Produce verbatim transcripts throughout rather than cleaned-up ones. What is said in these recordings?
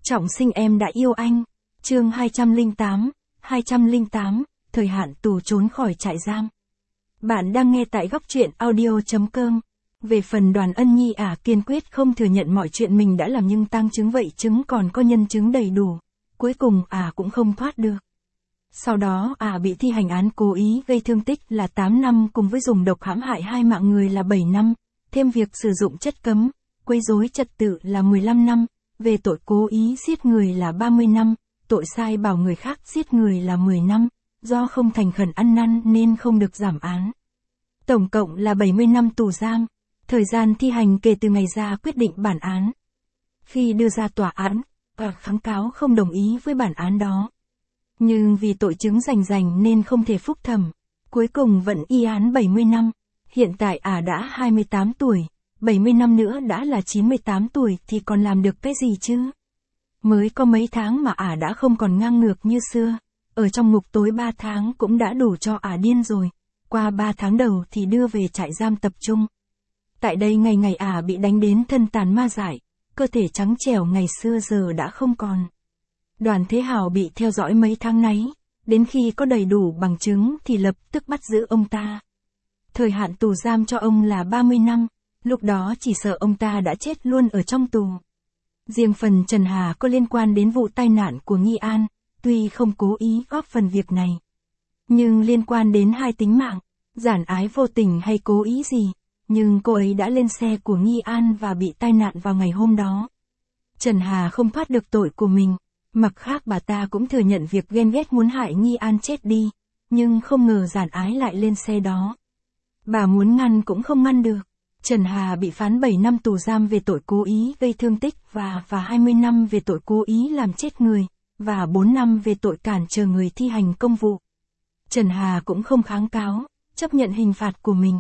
Trọng sinh em đã yêu anh. Chương hai trăm lẻ tám, hai trăm lẻ tám, thời hạn tù trốn khỏi trại giam. Bạn đang nghe tại góc truyện audio chấm com. Về phần Đoàn Ân Nhi ả à, kiên quyết không thừa nhận mọi chuyện mình đã làm, nhưng tang chứng vậy chứng còn có nhân chứng đầy đủ. Cuối cùng ả à cũng không thoát được. Sau đó ả à bị thi hành án cố ý gây thương tích là tám năm, cùng với dùng độc hãm hại hai mạng người là bảy năm, thêm việc sử dụng chất cấm, quấy rối trật tự là mười lăm năm, về tội cố ý giết người là ba mươi năm, tội sai bảo người khác giết người là mười năm, do không thành khẩn ăn năn nên không được giảm án. Tổng cộng là bảy mươi năm tù giam, thời gian thi hành kể từ ngày ra quyết định bản án. Khi đưa ra tòa án, ả kháng cáo không đồng ý với bản án đó. Nhưng vì tội chứng rành rành nên không thể phúc thẩm, cuối cùng vẫn y án bảy mươi năm. Hiện tại ả đã hai mươi tám tuổi, bảy mươi năm nữa đã là chín mươi tám tuổi thì còn làm được cái gì chứ? Mới có mấy tháng mà ả đã không còn ngang ngược như xưa, ở trong ngục tối ba tháng cũng đã đủ cho ả điên rồi, qua ba tháng đầu thì đưa về trại giam tập trung. Tại đây ngày ngày ả bị đánh đến thân tàn ma dại, cơ thể trắng trẻo ngày xưa giờ đã không còn. Đoàn Thế Hào bị theo dõi mấy tháng nay, đến khi có đầy đủ bằng chứng thì lập tức bắt giữ ông ta. Thời hạn tù giam cho ông là ba mươi năm, lúc đó chỉ sợ ông ta đã chết luôn ở trong tù. Riêng phần Trần Hà có liên quan đến vụ tai nạn của Nghi An, tuy không cố ý góp phần việc này, nhưng liên quan đến hai tính mạng, giản ái vô tình hay cố ý gì, nhưng cô ấy đã lên xe của Nghi An và bị tai nạn vào ngày hôm đó. Trần Hà không thoát được tội của mình, mặt khác bà ta cũng thừa nhận việc ghen ghét muốn hại Nghi An chết đi, nhưng không ngờ giản ái lại lên xe đó. Bà muốn ngăn cũng không ngăn được. Trần Hà bị phán bảy năm tù giam về tội cố ý gây thương tích và và hai mươi năm về tội cố ý làm chết người, và bốn năm về tội cản trở người thi hành công vụ. Trần Hà cũng không kháng cáo, chấp nhận hình phạt của mình.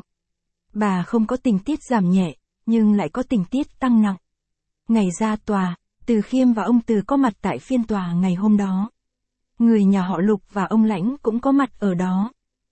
Bà không có tình tiết giảm nhẹ, nhưng lại có tình tiết tăng nặng. Ngày ra tòa, Từ Khiêm và ông Từ có mặt tại phiên tòa ngày hôm đó. Người nhà họ Lục và ông Lãnh cũng có mặt ở đó.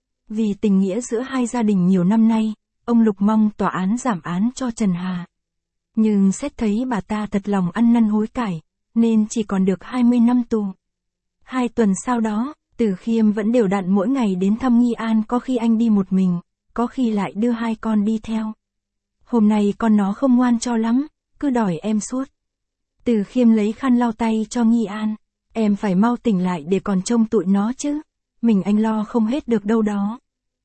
Vì tình nghĩa giữa hai gia đình nhiều năm nay, ông Lục mong tòa án giảm án cho Trần Hà. Nhưng xét thấy bà ta thật lòng ăn năn hối cải, nên chỉ còn được hai mươi năm tù. Hai tuần sau đó, Từ Khiêm vẫn đều đặn mỗi ngày đến thăm Nghi An, có khi anh đi một mình, có khi lại đưa hai con đi theo. Hôm nay con nó không ngoan cho lắm, cứ đòi em suốt. Từ Khiêm lấy khăn lau tay cho Nghi An, em phải mau tỉnh lại để còn trông tụi nó chứ, mình anh lo không hết được đâu đó.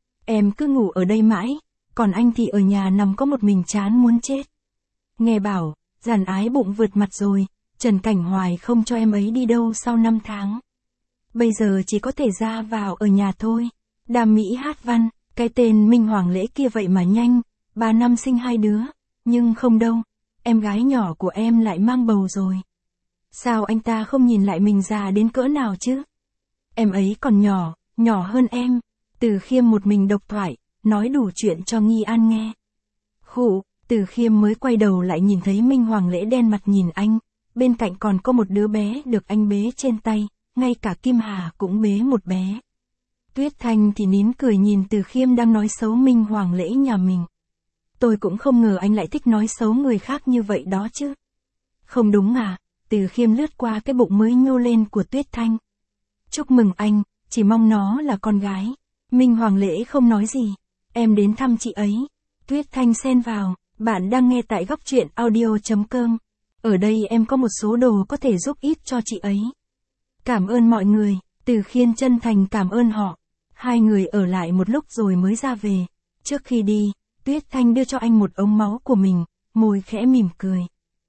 Em cứ ngủ ở đây mãi, còn anh thì ở nhà nằm có một mình chán muốn chết. Nghe bảo, giản ái bụng vượt mặt rồi, Trần Cảnh Hoài không cho em ấy đi đâu sau năm tháng. Bây giờ chỉ có thể ra vào ở nhà thôi. Đàm Mỹ hát văn, cái tên Minh Hoàng Lễ kia vậy mà nhanh, ba năm sinh hai đứa, nhưng không đâu, em gái nhỏ của em lại mang bầu rồi. Sao anh ta không nhìn lại mình già đến cỡ nào chứ? Em ấy còn nhỏ, nhỏ hơn em. Từ Khiêm một mình độc thoại, nói đủ chuyện cho Nghi An nghe. Khụ, Từ Khiêm mới quay đầu lại nhìn thấy Minh Hoàng Lễ đen mặt nhìn anh, bên cạnh còn có một đứa bé được anh bế trên tay, ngay cả Kim Hà cũng bế một bé. Tuyết Thanh thì nín cười nhìn Từ Khiêm đang nói xấu Minh Hoàng Lễ nhà mình. Tôi cũng không ngờ anh lại thích nói xấu người khác như vậy đó chứ. Không đúng à? Từ Khiêm lướt qua cái bụng mới nhô lên của Tuyết Thanh. Chúc mừng anh, chỉ mong nó là con gái. Minh Hoàng Lễ không nói gì. Em đến thăm chị ấy. Tuyết Thanh xen vào, bạn đang nghe tại góc truyện audio chấm com. Ở đây em có một số đồ có thể giúp ích cho chị ấy. Cảm ơn mọi người. Từ Khiêm chân thành cảm ơn họ. Hai người ở lại một lúc rồi mới ra về. Trước khi đi, Tuyết Thanh đưa cho anh một ống máu của mình, môi khẽ mỉm cười.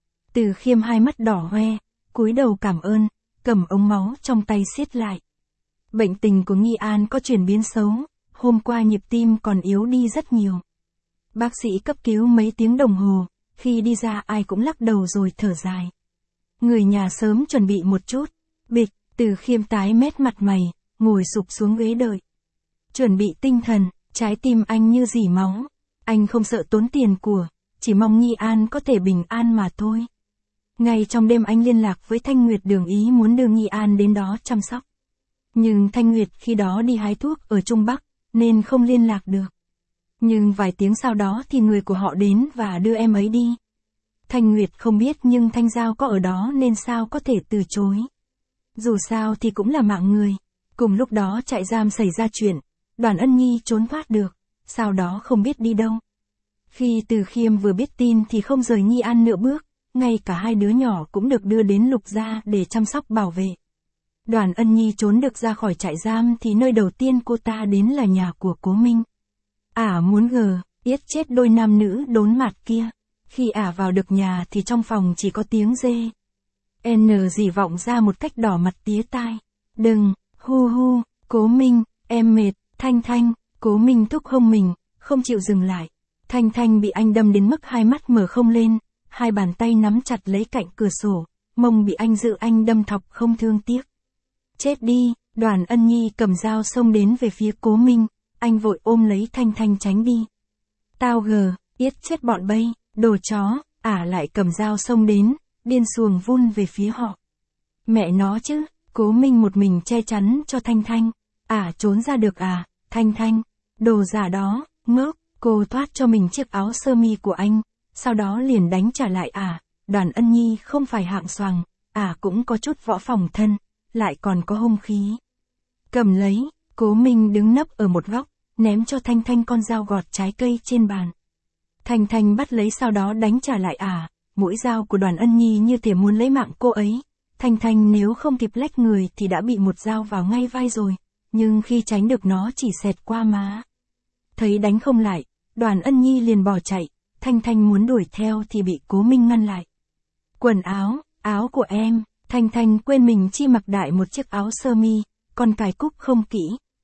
Từ Khiêm hai mắt đỏ hoe, cúi đầu cảm ơn, cầm ống máu trong tay siết lại. Bệnh tình của Nghi An có chuyển biến xấu, hôm qua nhịp tim còn yếu đi rất nhiều. Bác sĩ cấp cứu mấy tiếng đồng hồ, khi đi ra ai cũng lắc đầu rồi thở dài. Người nhà sớm chuẩn bị một chút, bịch, Từ Khiêm tái mét mặt mày, ngồi sụp xuống ghế đợi. Chuẩn bị tinh thần, trái tim anh như rỉ máu. Anh không sợ tốn tiền của, chỉ mong Nghi An có thể bình an mà thôi. Ngay trong đêm anh liên lạc với Thanh Nguyệt đường ý muốn đưa Nghi An đến đó chăm sóc. Nhưng Thanh Nguyệt khi đó đi hái thuốc ở Trung Bắc, nên không liên lạc được. Nhưng vài tiếng sau đó thì người của họ đến và đưa em ấy đi. Thanh Nguyệt không biết nhưng Thanh Giao có ở đó nên sao có thể từ chối. Dù sao thì cũng là mạng người. Cùng lúc đó trại giam xảy ra chuyện, Đoàn Ân Nhi trốn thoát được, sau đó không biết đi đâu. Khi Từ Khiêm vừa biết tin thì không rời Nhi An nửa bước, ngay cả hai đứa nhỏ cũng được đưa đến Lục gia để chăm sóc bảo vệ. Đoàn Ân Nhi trốn được ra khỏi trại giam thì nơi đầu tiên cô ta đến là nhà của Cố Minh. Ả à muốn gờ, yết chết đôi nam nữ đốn mặt kia. Khi Ả à vào được nhà thì trong phòng chỉ có tiếng dê. N dì vọng ra một cách đỏ mặt tía tai. Đừng, hu hu, Cố Minh, em mệt, Thanh Thanh, Cố Minh thúc hông mình, không chịu dừng lại. Thanh Thanh bị anh đâm đến mức hai mắt mở không lên, hai bàn tay nắm chặt lấy cạnh cửa sổ, mông bị anh Dự anh đâm thọc không thương tiếc. Chết đi, Đoàn Ân Nhi cầm dao xông đến về phía Cố Minh, anh vội ôm lấy Thanh Thanh tránh đi. Tao gờ, yết chết bọn bay, đồ chó, Ả à lại cầm dao xông đến, điên xuồng vun về phía họ. Mẹ nó chứ, Cố Minh một mình che chắn cho Thanh Thanh. Ả à trốn ra được à, Thanh Thanh, đồ giả đó, ngốc, cô thoát cho mình chiếc áo sơ mi của anh, sau đó liền đánh trả lại Ả. À, Đoàn Ân Nhi không phải hạng xoàng, Ả à cũng có chút võ phòng thân, lại còn có hung khí. Cầm lấy, Cố Minh đứng nấp ở một góc, ném cho Thanh Thanh con dao gọt trái cây trên bàn. Thanh Thanh bắt lấy sau đó đánh trả lại Ả. À, mũi dao của Đoàn Ân Nhi như thể muốn lấy mạng cô ấy. Thanh Thanh nếu không kịp lách người thì đã bị một dao vào ngay vai rồi, nhưng khi tránh được nó chỉ xẹt qua má. Thấy đánh không lại, Đoàn Ân Nhi liền bỏ chạy, Thanh Thanh muốn đuổi theo thì bị Cố Minh ngăn lại. Quần áo, áo của em, Thanh Thanh quên mình chi mặc đại một chiếc áo sơ mi, còn cài cúc không kỹ.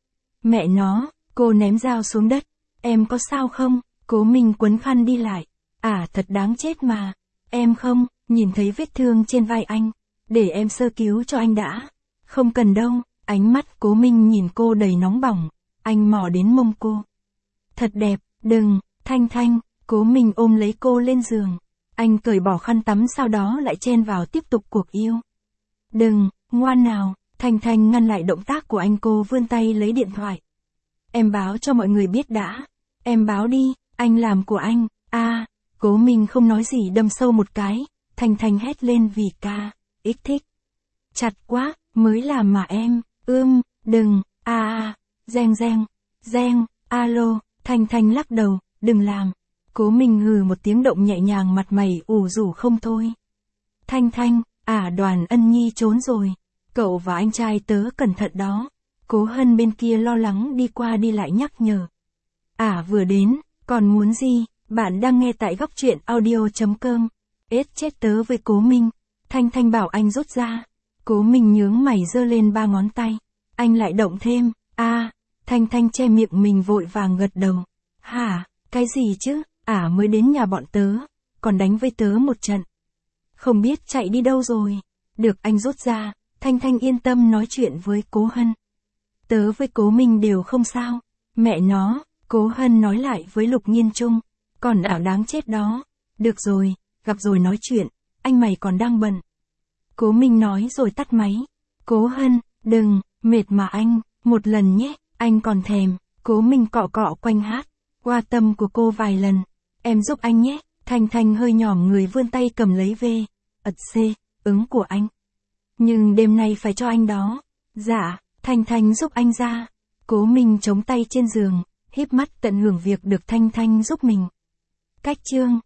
Mẹ nó, cô ném dao xuống đất, em có sao không? Cố Minh quấn khăn đi lại. À thật đáng chết mà, em không, nhìn thấy vết thương trên vai anh, để em sơ cứu cho anh đã. Không cần đâu, ánh mắt Cố Minh nhìn cô đầy nóng bỏng, anh mò đến mông cô. Thật đẹp, đừng, Thanh Thanh, Cố Minh ôm lấy cô lên giường. Anh cởi bỏ khăn tắm sau đó lại chen vào tiếp tục cuộc yêu. Đừng, ngoan nào, Thanh Thanh ngăn lại động tác của anh, cô vươn tay lấy điện thoại. Em báo cho mọi người biết đã. Em báo đi, anh làm của anh. A, à, Cố Minh không nói gì đâm sâu một cái, Thanh Thanh hét lên vì ca, ích thích. Chặt quá, mới làm mà em, ưm, đừng, a a, reng reng, reng, alo, Thanh Thanh lắc đầu, đừng làm. Cố Minh hừ một tiếng động nhẹ nhàng, mặt mày ủ rũ không thôi. Thanh Thanh, à Đoàn Ân Nhi trốn rồi, cậu và anh trai tớ cẩn thận đó. Cố Hân bên kia lo lắng đi qua đi lại nhắc nhở. À vừa đến, còn muốn gì, bạn đang nghe tại góc truyện audio chấm com. Ết chết tớ với Cố Minh. Thanh Thanh bảo anh rút ra. Cố Minh nhướng mày giơ lên ba ngón tay. Anh lại động thêm, a à, Thanh Thanh che miệng mình vội vàng gật đầu. Hả, cái gì chứ, ả à, mới đến nhà bọn tớ, còn đánh với tớ một trận. Không biết chạy đi đâu rồi. Được anh rút ra, Thanh Thanh yên tâm nói chuyện với Cố Hân. Tớ với Cố Minh đều không sao. Mẹ nó, Cố Hân nói lại với Lục Nghiên Trung. Còn ảo đáng chết đó. Được rồi, gặp rồi nói chuyện, anh mày còn đang bận. Cố Minh nói rồi tắt máy. Cố Hân, đừng, mệt mà anh, một lần nhé, anh còn thèm. Cố Minh cọ cọ quanh hát, qua tâm của cô vài lần. Em giúp anh nhé. Thanh Thanh hơi nhỏm người vươn tay cầm lấy về. ật c, ứng của anh. Nhưng đêm nay phải cho anh đó. Dạ, Thanh Thanh giúp anh ra. Cố Minh chống tay trên giường, híp mắt tận hưởng việc được Thanh Thanh giúp mình. Cách chương